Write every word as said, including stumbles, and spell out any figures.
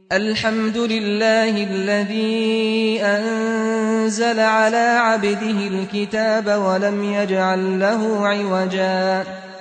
الحمد لله الذي أنزل على عبده الكتاب ولم يجعل له عوجا